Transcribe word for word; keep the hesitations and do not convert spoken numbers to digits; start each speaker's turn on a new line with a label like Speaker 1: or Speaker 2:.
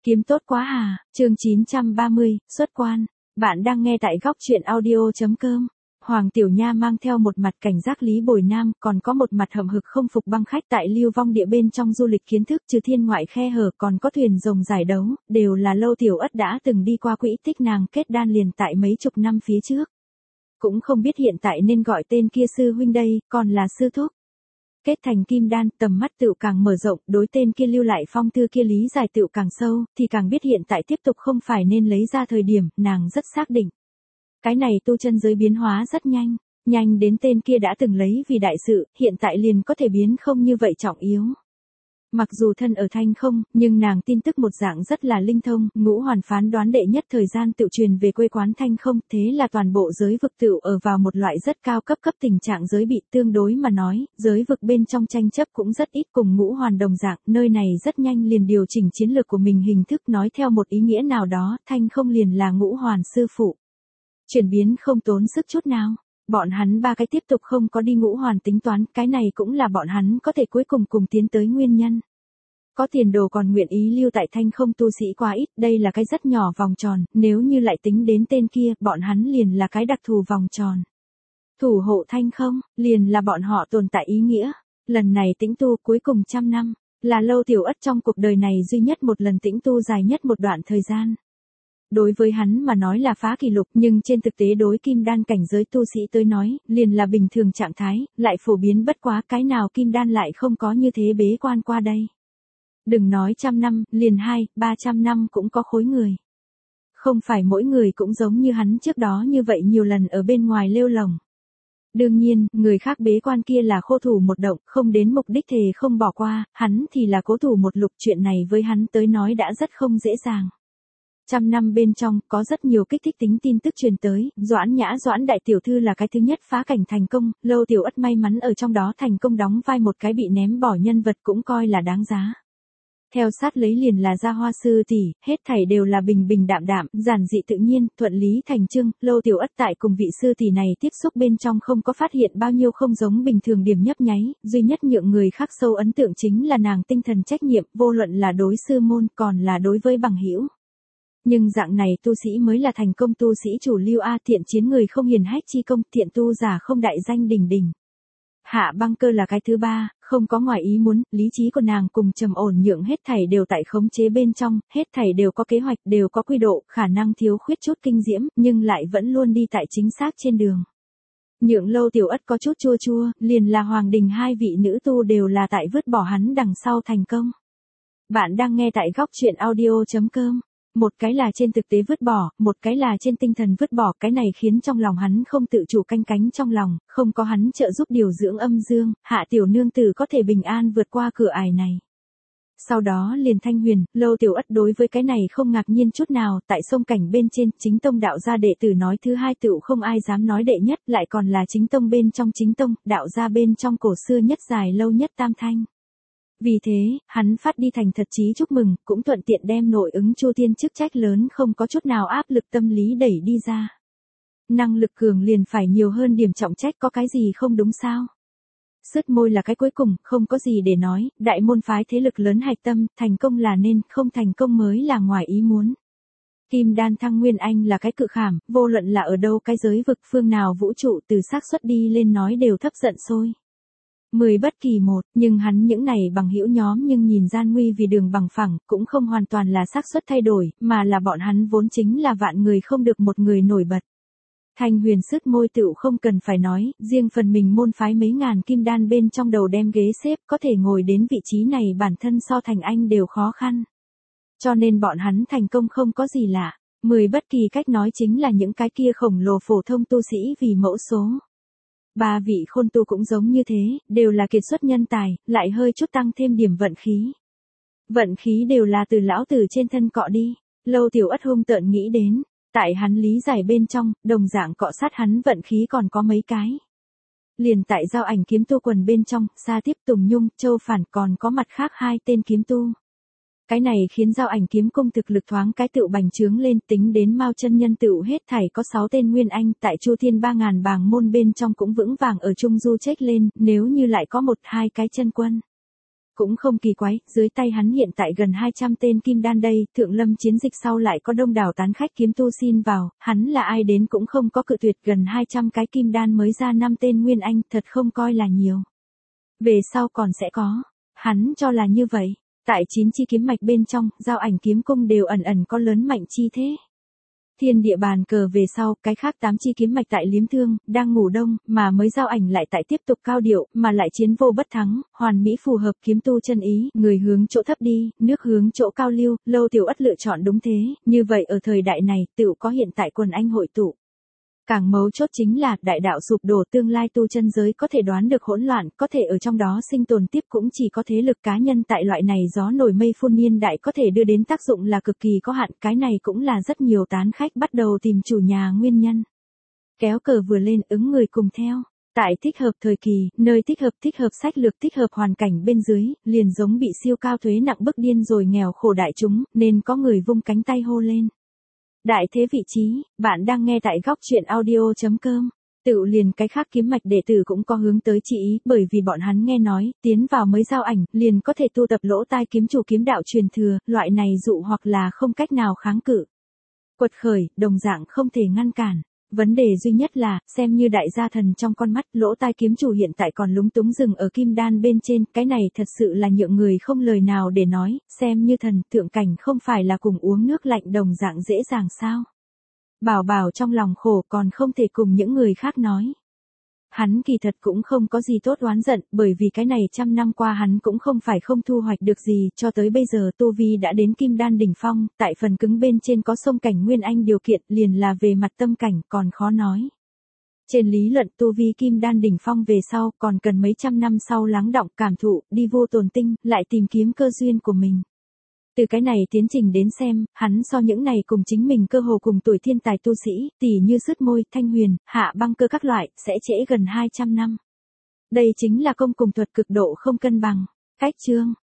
Speaker 1: Kiếm tốt quá hà, chương chín trăm ba mươi, xuất quan. Bạn đang nghe tại góc truyện audio.com. Hoàng Tiểu Nha mang theo một mặt cảnh giác Lý Bồi Nam, còn có một mặt hậm hực không phục băng khách tại Lưu Vong Địa bên trong du lịch kiến thức trừ thiên ngoại khe hở còn có thuyền rồng giải đấu, đều là Lâu Tiểu Ất đã từng đi qua quỹ tích nàng kết đan liền tại mấy chục năm phía trước. Cũng không biết hiện tại nên gọi tên kia sư huynh đây, còn là sư thúc. Kết thành kim đan, tầm mắt tựu càng mở rộng, đối tên kia lưu lại phong thư kia lý giải tựu càng sâu, thì càng biết hiện tại tiếp tục không phải nên lấy ra thời điểm, nàng rất xác định. Cái này tu chân giới biến hóa rất nhanh, nhanh đến tên kia đã từng lấy vì đại sự, hiện tại liền có thể biến không như vậy trọng yếu. Mặc dù thân ở thanh không, nhưng nàng tin tức một dạng rất là linh thông, Ngũ Hoàn phán đoán đệ nhất thời gian tự truyền về quê quán thanh không, thế là toàn bộ giới vực tự ở vào một loại rất cao cấp cấp tình trạng giới bị tương đối mà nói, giới vực bên trong tranh chấp cũng rất ít cùng Ngũ Hoàn đồng dạng, nơi này rất nhanh liền điều chỉnh chiến lược của mình hình thức nói theo một ý nghĩa nào đó, thanh không liền là Ngũ Hoàn sư phụ. Chuyển biến không tốn sức chút nào. Bọn hắn ba cái tiếp tục không có đi Ngũ Hoàn tính toán, cái này cũng là bọn hắn có thể cuối cùng cùng tiến tới nguyên nhân. Có tiền đồ còn nguyện ý lưu tại thanh không tu sĩ quá ít, đây là cái rất nhỏ vòng tròn, nếu như lại tính đến tên kia, bọn hắn liền là cái đặc thù vòng tròn. Thủ hộ thanh không, liền là bọn họ tồn tại ý nghĩa. Lần này tĩnh tu cuối cùng trăm năm, là Lâu Tiểu Ất trong cuộc đời này duy nhất một lần tĩnh tu dài nhất một đoạn thời gian. Đối với hắn mà nói là phá kỷ lục, nhưng trên thực tế đối kim đan cảnh giới tu sĩ tới nói, liền là bình thường trạng thái, lại phổ biến bất quá, cái nào kim đan lại không có như thế bế quan qua đây. Đừng nói trăm năm, liền hai, ba trăm năm cũng có khối người. Không phải mỗi người cũng giống như hắn trước đó như vậy nhiều lần ở bên ngoài lêu lồng. Đương nhiên, người khác bế quan kia là khô thủ một động, không đến mục đích thề không bỏ qua, hắn thì là cố thủ một lục, chuyện này với hắn tới nói đã rất không dễ dàng. Trăm năm bên trong, có rất nhiều kích thích tính tin tức truyền tới, Doãn Nhã Doãn đại tiểu thư là cái thứ nhất phá cảnh thành công, Lâu Tiểu Ất may mắn ở trong đó thành công đóng vai một cái bị ném bỏ nhân vật cũng coi là đáng giá. Theo sát lấy liền là Gia Hoa sư tỷ, hết thảy đều là bình bình đạm đạm, giản dị tự nhiên, thuận lý thành chương, Lâu Tiểu Ất tại cùng vị sư tỷ này tiếp xúc bên trong không có phát hiện bao nhiêu không giống bình thường điểm nhấp nháy, duy nhất nhượng người khác sâu ấn tượng chính là nàng tinh thần trách nhiệm, vô luận là đối sư môn còn là đối với bằng hữu. Nhưng dạng này tu sĩ mới là thành công tu sĩ chủ lưu a, thiện chiến người không hiền hách chi công, thiện tu giả không đại danh đỉnh đỉnh. Hạ Băng Cơ là cái thứ ba, không có ngoài ý muốn, lý trí của nàng cùng trầm ổn nhượng hết thảy đều tại khống chế bên trong, hết thảy đều có kế hoạch, đều có quy độ, khả năng thiếu khuyết chút kinh diễm, nhưng lại vẫn luôn đi tại chính xác trên đường. Nhượng Lâu Tiểu Ất có chút chua chua, liền là Hoàng Đình hai vị nữ tu đều là tại vứt bỏ hắn đằng sau thành công. Bạn đang nghe tại góc truyện audio.com. Một cái là trên thực tế vứt bỏ, một cái là trên tinh thần vứt bỏ, cái này khiến trong lòng hắn không tự chủ canh cánh trong lòng, không có hắn trợ giúp điều dưỡng âm dương, Hạ tiểu nương tử có thể bình an vượt qua cửa ải này. Sau đó liền Thanh Huyền, Lâu Tiểu Ất đối với cái này không ngạc nhiên chút nào, tại sông cảnh bên trên, chính tông đạo gia đệ tử nói thứ hai tựu không ai dám nói đệ nhất, lại còn là chính tông bên trong chính tông, đạo gia bên trong cổ xưa nhất dài lâu nhất tam thanh. Vì thế, hắn phát đi thành thật chí chúc mừng, cũng thuận tiện đem nội ứng Chu Thiên chức trách lớn không có chút nào áp lực tâm lý đẩy đi ra. Năng lực cường liền phải nhiều hơn điểm trọng trách, có cái gì không đúng sao? Sứt môi là cái cuối cùng, không có gì để nói, đại môn phái thế lực lớn hạch tâm, thành công là nên, không thành công mới là ngoài ý muốn. Kim Đan Thăng Nguyên Anh là cái cự khảm, vô luận là ở đâu cái giới vực phương nào vũ trụ từ xác suất đi lên nói đều thấp giận sôi. Mười bất kỳ một, nhưng hắn những này bằng hữu nhóm nhưng nhìn gian nguy vì đường bằng phẳng, cũng không hoàn toàn là xác suất thay đổi, mà là bọn hắn vốn chính là vạn người không được một người nổi bật. Thanh Huyền sứt môi tựu không cần phải nói, riêng phần mình môn phái mấy ngàn kim đan bên trong đầu đem ghế xếp, có thể ngồi đến vị trí này bản thân so thành anh đều khó khăn. Cho nên bọn hắn thành công không có gì lạ, mười bất kỳ cách nói chính là những cái kia khổng lồ phổ thông tu sĩ vì mẫu số. Ba vị khôn tu cũng giống như thế, đều là kiệt xuất nhân tài, lại hơi chút tăng thêm điểm vận khí. Vận khí đều là từ lão tử trên thân cọ đi, Lâu Tiểu Ất hung tợn nghĩ đến, tại hắn lý giải bên trong, đồng dạng cọ sát hắn vận khí còn có mấy cái. Liền tại Giao Ảnh kiếm tu quần bên trong, Sa Tiếp Tùng Nhung, Châu Phản còn có mặt khác hai tên kiếm tu. Cái này khiến Giao Ảnh kiếm cung thực lực thoáng cái tựu bành trướng lên, tính đến Mao chân nhân tựu hết thảy có sáu tên nguyên anh, tại Chu Thiên ba ngàn bàng môn bên trong cũng vững vàng ở trung du chết lên, nếu như lại có một hai cái chân quân. Cũng không kỳ quái, dưới tay hắn hiện tại gần hai trăm tên kim đan đây, thượng lâm chiến dịch sau lại có đông đảo tán khách kiếm tu xin vào, hắn là ai đến cũng không có cự tuyệt, gần hai trăm cái kim đan mới ra năm tên nguyên anh, thật không coi là nhiều. Về sau còn sẽ có, hắn cho là như vậy, tại chín chi kiếm mạch bên trong, Giao Ảnh kiếm cung đều ẩn ẩn có lớn mạnh chi thế. Thiên địa bàn cờ về sau, cái khác tám chi kiếm mạch tại Liếm Thương, đang ngủ đông, mà mới Giao Ảnh lại tại tiếp tục cao điệu, mà lại chiến vô bất thắng, hoàn mỹ phù hợp kiếm tu chân ý, người hướng chỗ thấp đi, nước hướng chỗ cao lưu, Lâu Tiểu Ất lựa chọn đúng thế, như vậy ở thời đại này, tựu có hiện tại quần anh hội tụ. Càng mấu chốt chính là, đại đạo sụp đổ tương lai tu chân giới có thể đoán được hỗn loạn, có thể ở trong đó sinh tồn tiếp cũng chỉ có thế lực cá nhân tại loại này gió nổi mây phun niên đại có thể đưa đến tác dụng là cực kỳ có hạn, cái này cũng là rất nhiều tán khách bắt đầu tìm chủ nhà nguyên nhân. Kéo cờ vừa lên ứng người cùng theo. Tại thích hợp thời kỳ, nơi thích hợp thích hợp sách lược thích hợp hoàn cảnh bên dưới, liền giống bị siêu cao thuế nặng bức điên rồi nghèo khổ đại chúng, nên có người vung cánh tay hô lên. Đại thế vị trí, bạn đang nghe tại góc truyện audio.com. Tự liền cái khác kiếm mạch đệ tử cũng có hướng tới chỉ ý, bởi vì bọn hắn nghe nói, tiến vào mới Giao Ảnh, liền có thể tu tập lỗ tai kiếm chủ kiếm đạo truyền thừa, loại này dụ hoặc là không cách nào kháng cự. Quật khởi, đồng dạng không thể ngăn cản. Vấn đề duy nhất là, xem như đại gia thần trong con mắt, lỗ tai kiếm chủ hiện tại còn lúng túng dừng ở kim đan bên trên, cái này thật sự là nhượng người không lời nào để nói, xem như thần, thượng cảnh không phải là cùng uống nước lạnh đồng dạng dễ dàng sao. Bảo bảo trong lòng khổ còn không thể cùng những người khác nói. Hắn kỳ thật cũng không có gì tốt oán giận, bởi vì cái này trăm năm qua hắn cũng không phải không thu hoạch được gì, cho tới bây giờ tu vi đã đến kim đan đỉnh phong, tại phần cứng bên trên có sông cảnh nguyên anh điều kiện, liền là về mặt tâm cảnh còn khó nói. Trên lý luận tu vi kim đan đỉnh phong về sau, còn cần mấy trăm năm sau lắng đọng cảm thụ, đi vô tồn tinh, lại tìm kiếm cơ duyên của mình. Từ cái này tiến trình đến xem, hắn so những này cùng chính mình cơ hồ cùng tuổi thiên tài tu sĩ, tỉ như Sứt Môi, Thanh Huyền, Hạ Băng Cơ các loại, sẽ trễ gần hai trăm năm. Đây chính là công cùng thuật cực độ không cân bằng. Cách chương,